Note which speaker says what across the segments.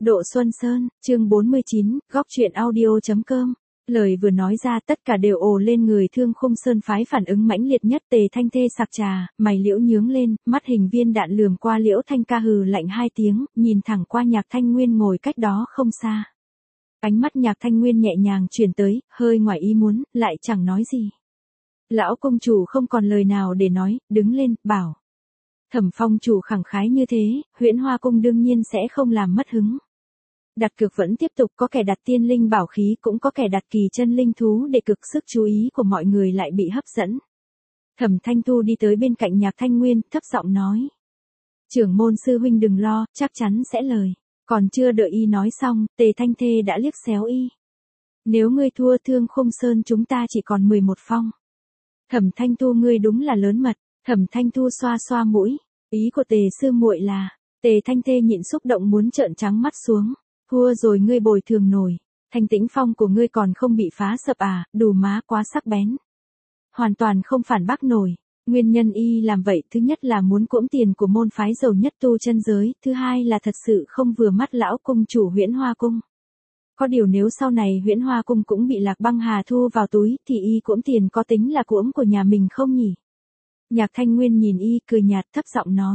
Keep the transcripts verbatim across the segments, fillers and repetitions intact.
Speaker 1: Độ Xuân Sơn, chương bốn mươi chín, góc truyện audio.com. Lời vừa nói ra tất cả đều ồ lên, người Thương Khung Sơn phái phản ứng mãnh liệt nhất. Tề Thanh Thê sặc trà, mày liễu nhướng lên, mắt hình viên đạn lườm qua Liễu Thanh Ca hừ lạnh hai tiếng, nhìn thẳng qua Nhạc Thanh Nguyên ngồi cách đó không xa. Ánh mắt Nhạc Thanh Nguyên nhẹ nhàng chuyển tới, hơi ngoài ý muốn, lại chẳng nói gì. Lão công chủ không còn lời nào để nói, đứng lên, bảo. Thẩm Phong chủ khẳng khái như thế, Huyễn Hoa cung đương nhiên sẽ không làm mất hứng. Đặt cược vẫn tiếp tục, có kẻ đặt tiên linh bảo khí, cũng có kẻ đặt kỳ chân linh thú, để cực sức chú ý của mọi người lại bị hấp dẫn. Thẩm Thanh Thu đi tới bên cạnh Nhạc Thanh Nguyên, thấp giọng nói. Trưởng môn sư huynh đừng lo, chắc chắn sẽ lời. Còn chưa đợi y nói xong, Tề Thanh Thê đã liếc xéo y. Nếu ngươi thua Thương Khung Sơn chúng ta chỉ còn mười một phong. Thẩm Thanh Thu ngươi đúng là lớn mật. Thẩm Thanh Thu xoa xoa mũi, ý của Tề sư muội là. Tề Thanh Thê nhịn xúc động muốn trợn trắng mắt xuống. Thua rồi ngươi bồi thường nổi, Thanh Tĩnh Phong của ngươi còn không bị phá sập à, đủ má quá sắc bén. Hoàn toàn không phản bác nổi. Nguyên nhân y làm vậy thứ nhất là muốn cưỡng tiền của môn phái giàu nhất tu chân giới, thứ hai là thật sự không vừa mắt lão cung chủ Huyễn Hoa cung. Có điều nếu sau này Huyễn Hoa cung cũng bị Lạc Băng Hà thu vào túi thì y cưỡng tiền có tính là cưỡng của nhà mình không nhỉ? Nhạc Thanh Nguyên nhìn y cười nhạt thấp giọng nói.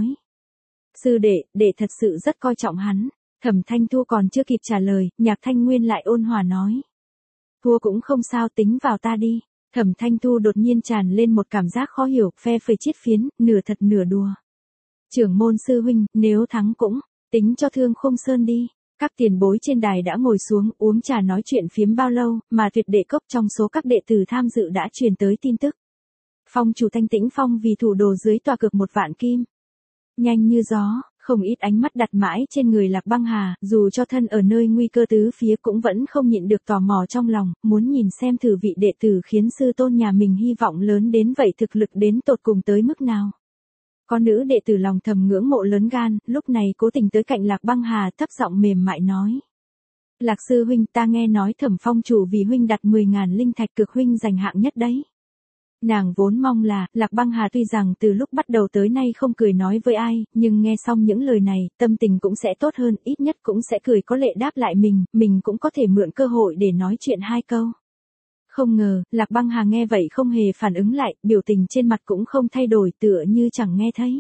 Speaker 1: Sư đệ, đệ thật sự rất coi trọng hắn. Thẩm Thanh Thu còn chưa kịp trả lời, Nhạc Thanh Nguyên lại ôn hòa nói. Thua cũng không sao, tính vào ta đi. Thẩm Thanh Thu đột nhiên tràn lên một cảm giác khó hiểu, phe phẩy chiết phiến, nửa thật nửa đùa. Trưởng môn sư huynh, nếu thắng cũng, tính cho Thương Khung Sơn đi. Các tiền bối trên đài đã ngồi xuống, uống trà nói chuyện phiếm bao lâu, mà tuyệt đệ cốc trong số các đệ tử tham dự đã truyền tới tin tức. Phong chủ Thanh Tĩnh Phong vì thủ đồ dưới tòa cược một vạn kim. Nhanh như gió. Không ít ánh mắt đặt mãi trên người Lạc Băng Hà, dù cho thân ở nơi nguy cơ tứ phía cũng vẫn không nhịn được tò mò trong lòng, muốn nhìn xem thử vị đệ tử khiến sư tôn nhà mình hy vọng lớn đến vậy thực lực đến tột cùng tới mức nào. Có nữ đệ tử lòng thầm ngưỡng mộ lớn gan, lúc này cố tình tới cạnh Lạc Băng Hà thấp giọng mềm mại nói. Lạc sư huynh, ta nghe nói Thẩm Phong chủ vì huynh đặt mười ngàn linh thạch cực huynh giành hạng nhất đấy. Nàng vốn mong là, Lạc Băng Hà tuy rằng từ lúc bắt đầu tới nay không cười nói với ai, nhưng nghe xong những lời này, tâm tình cũng sẽ tốt hơn, ít nhất cũng sẽ cười có lệ đáp lại mình, mình cũng có thể mượn cơ hội để nói chuyện hai câu. Không ngờ, Lạc Băng Hà nghe vậy không hề phản ứng lại, biểu tình trên mặt cũng không thay đổi, tựa như chẳng nghe thấy.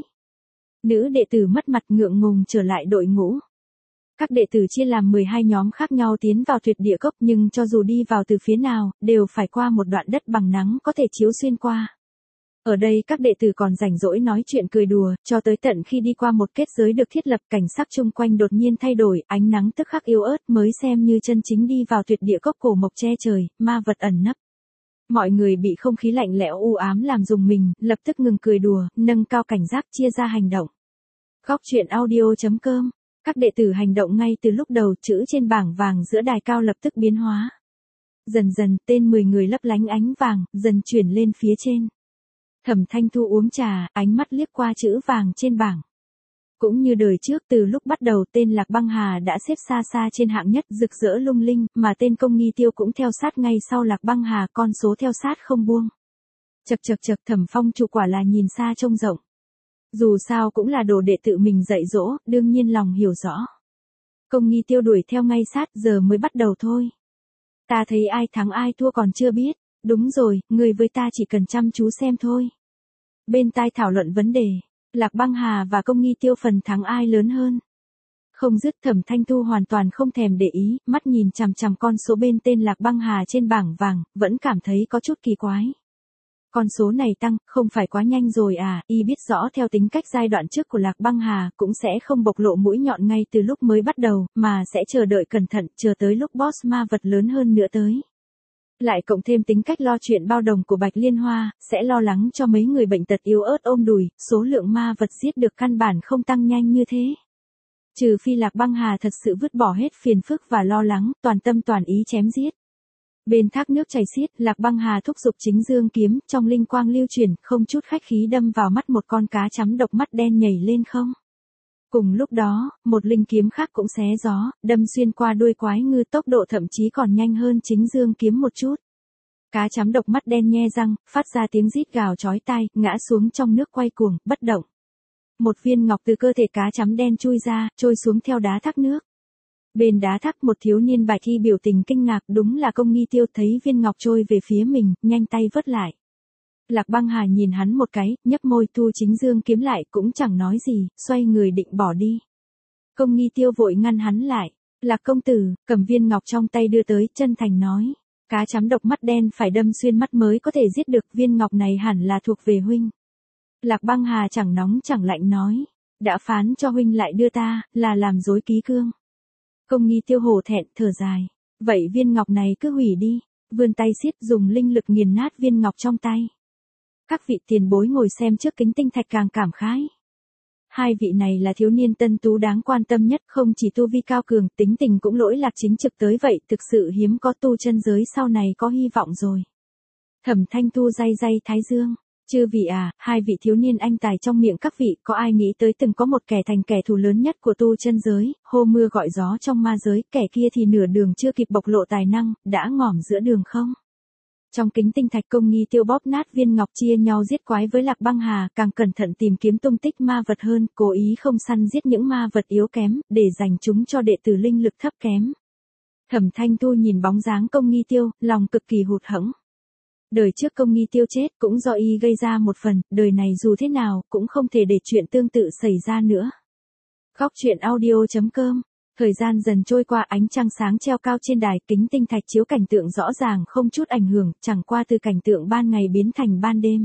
Speaker 1: Nữ đệ tử mất mặt ngượng ngùng trở lại đội ngũ. Các đệ tử chia làm mười hai nhóm khác nhau tiến vào tuyệt địa cốc, nhưng cho dù đi vào từ phía nào, đều phải qua một đoạn đất bằng nắng có thể chiếu xuyên qua. Ở đây các đệ tử còn rảnh rỗi nói chuyện cười đùa, cho tới tận khi đi qua một kết giới được thiết lập, cảnh sắc chung quanh đột nhiên thay đổi, ánh nắng tức khắc yếu ớt mới xem như chân chính đi vào tuyệt địa cốc cổ mộc che trời, ma vật ẩn nấp. Mọi người bị không khí lạnh lẽo u ám làm rùng mình, lập tức ngừng cười đùa, nâng cao cảnh giác chia ra hành động. Góc truyện audio.com. Các đệ tử hành động ngay từ lúc đầu, chữ trên bảng vàng giữa đài cao lập tức biến hóa. Dần dần, tên mười người lấp lánh ánh vàng, dần chuyển lên phía trên. Thẩm Thanh Thu uống trà, ánh mắt liếc qua chữ vàng trên bảng. Cũng như đời trước, từ lúc bắt đầu tên Lạc Băng Hà đã xếp xa xa trên hạng nhất, rực rỡ lung linh, mà tên Công Nghi Tiêu cũng theo sát ngay sau Lạc Băng Hà, con số theo sát không buông. Chậc chậc chậc, Thẩm Phong chủ quả là nhìn xa trông rộng. Dù sao cũng là đồ đệ tự mình dạy dỗ, đương nhiên lòng hiểu rõ. Công Nghi Tiêu đuổi theo ngay sát, giờ mới bắt đầu thôi. Ta thấy ai thắng ai thua còn chưa biết. Đúng rồi, người với ta chỉ cần chăm chú xem thôi. Bên tai thảo luận vấn đề, Lạc Băng Hà và Công Nghi Tiêu phần thắng ai lớn hơn. Không dứt. Thẩm Thanh Thu hoàn toàn không thèm để ý, mắt nhìn chằm chằm con số bên tên Lạc Băng Hà trên bảng vàng, vẫn cảm thấy có chút kỳ quái. Con số này tăng, không phải quá nhanh rồi à, y biết rõ theo tính cách giai đoạn trước của Lạc Băng Hà, cũng sẽ không bộc lộ mũi nhọn ngay từ lúc mới bắt đầu, mà sẽ chờ đợi cẩn thận, chờ tới lúc boss ma vật lớn hơn nữa tới. Lại cộng thêm tính cách lo chuyện bao đồng của Bạch Liên Hoa, sẽ lo lắng cho mấy người bệnh tật yếu ớt ôm đùi, số lượng ma vật giết được căn bản không tăng nhanh như thế. Trừ phi Lạc Băng Hà thật sự vứt bỏ hết phiền phức và lo lắng, toàn tâm toàn ý chém giết. Bên thác nước chảy xiết, Lạc Băng Hà thúc giục chính dương kiếm, trong linh quang lưu chuyển, không chút khách khí đâm vào mắt một con cá chấm độc mắt đen nhảy lên không. Cùng lúc đó, một linh kiếm khác cũng xé gió, đâm xuyên qua đuôi quái ngư, tốc độ thậm chí còn nhanh hơn chính dương kiếm một chút. Cá chấm độc mắt đen nhe răng, phát ra tiếng rít gào chói tai, ngã xuống trong nước quay cuồng, bất động. Một viên ngọc từ cơ thể cá chấm đen chui ra, trôi xuống theo đá thác nước. Bên đá thác một thiếu niên bạch y biểu tình kinh ngạc, đúng là Công Nghi Tiêu, thấy viên ngọc trôi về phía mình, nhanh tay vớt lại. Lạc Băng Hà nhìn hắn một cái, nhấp môi thu chính dương kiếm lại, cũng chẳng nói gì, xoay người định bỏ đi. Công Nghi Tiêu vội ngăn hắn lại. Lạc công tử, cầm viên ngọc trong tay đưa tới, chân thành nói. Cá chấm độc mắt đen phải đâm xuyên mắt mới có thể giết được, viên ngọc này hẳn là thuộc về huynh. Lạc Băng Hà chẳng nóng chẳng lạnh nói. Đã phán cho huynh lại đưa ta, là làm dối ký cương. Công Nghi Tiêu hổ thẹn, thở dài. Vậy viên ngọc này cứ hủy đi. Vươn tay xiết, dùng linh lực nghiền nát viên ngọc trong tay. Các vị tiền bối ngồi xem trước kính tinh thạch càng cảm khái. Hai vị này là thiếu niên tân tú đáng quan tâm nhất, không chỉ tu vi cao cường, tính tình cũng lỗi lạc chính trực tới vậy, thực sự hiếm có, tu chân giới sau này có hy vọng rồi. Thẩm Thanh Thu day day thái dương. Chư vị à, hai vị thiếu niên anh tài trong miệng các vị, có ai nghĩ tới từng có một kẻ thành kẻ thù lớn nhất của tu chân giới, hô mưa gọi gió trong ma giới, kẻ kia thì nửa đường chưa kịp bộc lộ tài năng, đã ngỏm giữa đường không? Trong kính tinh thạch, Công Nghi Tiêu bóp nát viên ngọc, chia nhau giết quái với Lạc Băng Hà, càng cẩn thận tìm kiếm tung tích ma vật hơn, cố ý không săn giết những ma vật yếu kém, để dành chúng cho đệ tử linh lực thấp kém. Thẩm Thanh Thu nhìn bóng dáng Công Nghi Tiêu, lòng cực kỳ hụt hẫng. Đời trước Công Nghi Tiêu chết cũng do y gây ra một phần, đời này dù thế nào cũng không thể để chuyện tương tự xảy ra nữa. Góc truyện audio chấm com. Thời gian dần trôi qua, ánh trăng sáng treo cao trên đài, kính tinh thạch chiếu cảnh tượng rõ ràng không chút ảnh hưởng, chẳng qua từ cảnh tượng ban ngày biến thành ban đêm.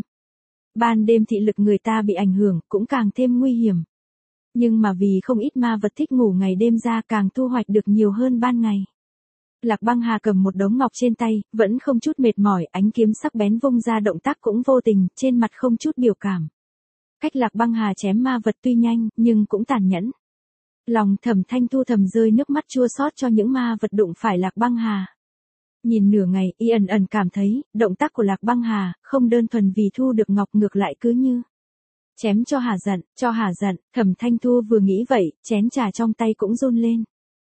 Speaker 1: Ban đêm thị lực người ta bị ảnh hưởng, cũng càng thêm nguy hiểm. Nhưng mà vì không ít ma vật thích ngủ ngày đêm ra, càng thu hoạch được nhiều hơn ban ngày. Lạc Băng Hà cầm một đống ngọc trên tay, vẫn không chút mệt mỏi, ánh kiếm sắc bén vung ra, động tác cũng vô tình, trên mặt không chút biểu cảm. Cách Lạc Băng Hà chém ma vật tuy nhanh, nhưng cũng tàn nhẫn. Lòng Thẩm Thanh Thu thầm rơi nước mắt chua xót cho những ma vật đụng phải Lạc Băng Hà. Nhìn nửa ngày, y ẩn ẩn cảm thấy, động tác của Lạc Băng Hà, không đơn thuần vì thu được ngọc, ngược lại cứ như chém cho hả giận, cho hả giận. Thẩm Thanh Thu vừa nghĩ vậy, chén trà trong tay cũng run lên.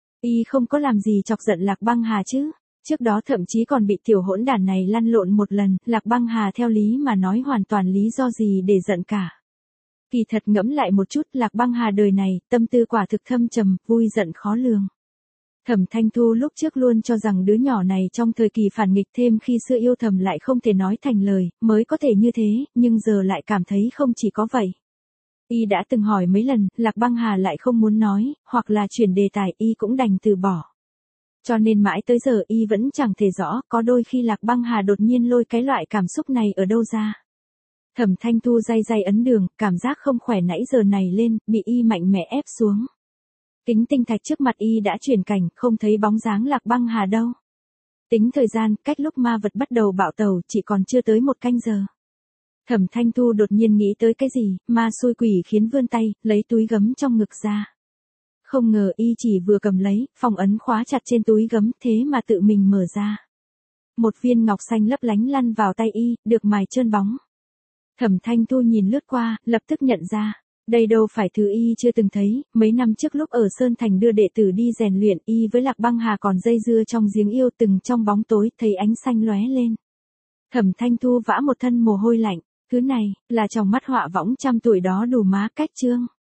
Speaker 1: Y không có làm gì chọc giận Lạc Băng Hà chứ. Trước đó thậm chí còn bị tiểu hỗn đản này lăn lộn một lần, Lạc Băng Hà theo lý mà nói hoàn toàn lý do gì để giận cả. Kỳ thật ngẫm lại một chút, Lạc Băng Hà đời này, tâm tư quả thực thâm trầm, vui giận khó lường. Thẩm Thanh Thu lúc trước luôn cho rằng đứa nhỏ này trong thời kỳ phản nghịch, thêm khi xưa yêu thầm lại không thể nói thành lời, mới có thể như thế, nhưng giờ lại cảm thấy không chỉ có vậy. Y đã từng hỏi mấy lần, Lạc Băng Hà lại không muốn nói, hoặc là chuyển đề tài, y cũng đành từ bỏ. Cho nên mãi tới giờ y vẫn chẳng thể rõ, có đôi khi Lạc Băng Hà đột nhiên lôi cái loại cảm xúc này ở đâu ra. Thẩm Thanh Thu day day ấn đường, cảm giác không khỏe nãy giờ này lên, bị y mạnh mẽ ép xuống. Kính tinh thạch trước mặt y đã chuyển cảnh, không thấy bóng dáng Lạc Băng Hà đâu. Tính thời gian, cách lúc ma vật bắt đầu bạo tẩu, chỉ còn chưa tới một canh giờ. Thẩm Thanh Thu đột nhiên nghĩ tới cái gì, ma xui quỷ khiến vươn tay, lấy túi gấm trong ngực ra. Không ngờ y chỉ vừa cầm lấy, phong ấn khóa chặt trên túi gấm, thế mà tự mình mở ra. Một viên ngọc xanh lấp lánh lăn vào tay y, được mài trơn bóng. Thẩm Thanh Thu nhìn lướt qua, lập tức nhận ra, đây đâu phải thứ y chưa từng thấy, mấy năm trước lúc ở Sơn Thành đưa đệ tử đi rèn luyện, y với Lạc Băng Hà còn dây dưa trong giếng yêu, từng trong bóng tối, thấy ánh xanh lóe lên. Thẩm Thanh Thu vã một thân mồ hôi lạnh, thứ này, là trong mắt họa võng trăm tuổi đó đủ má cách chương.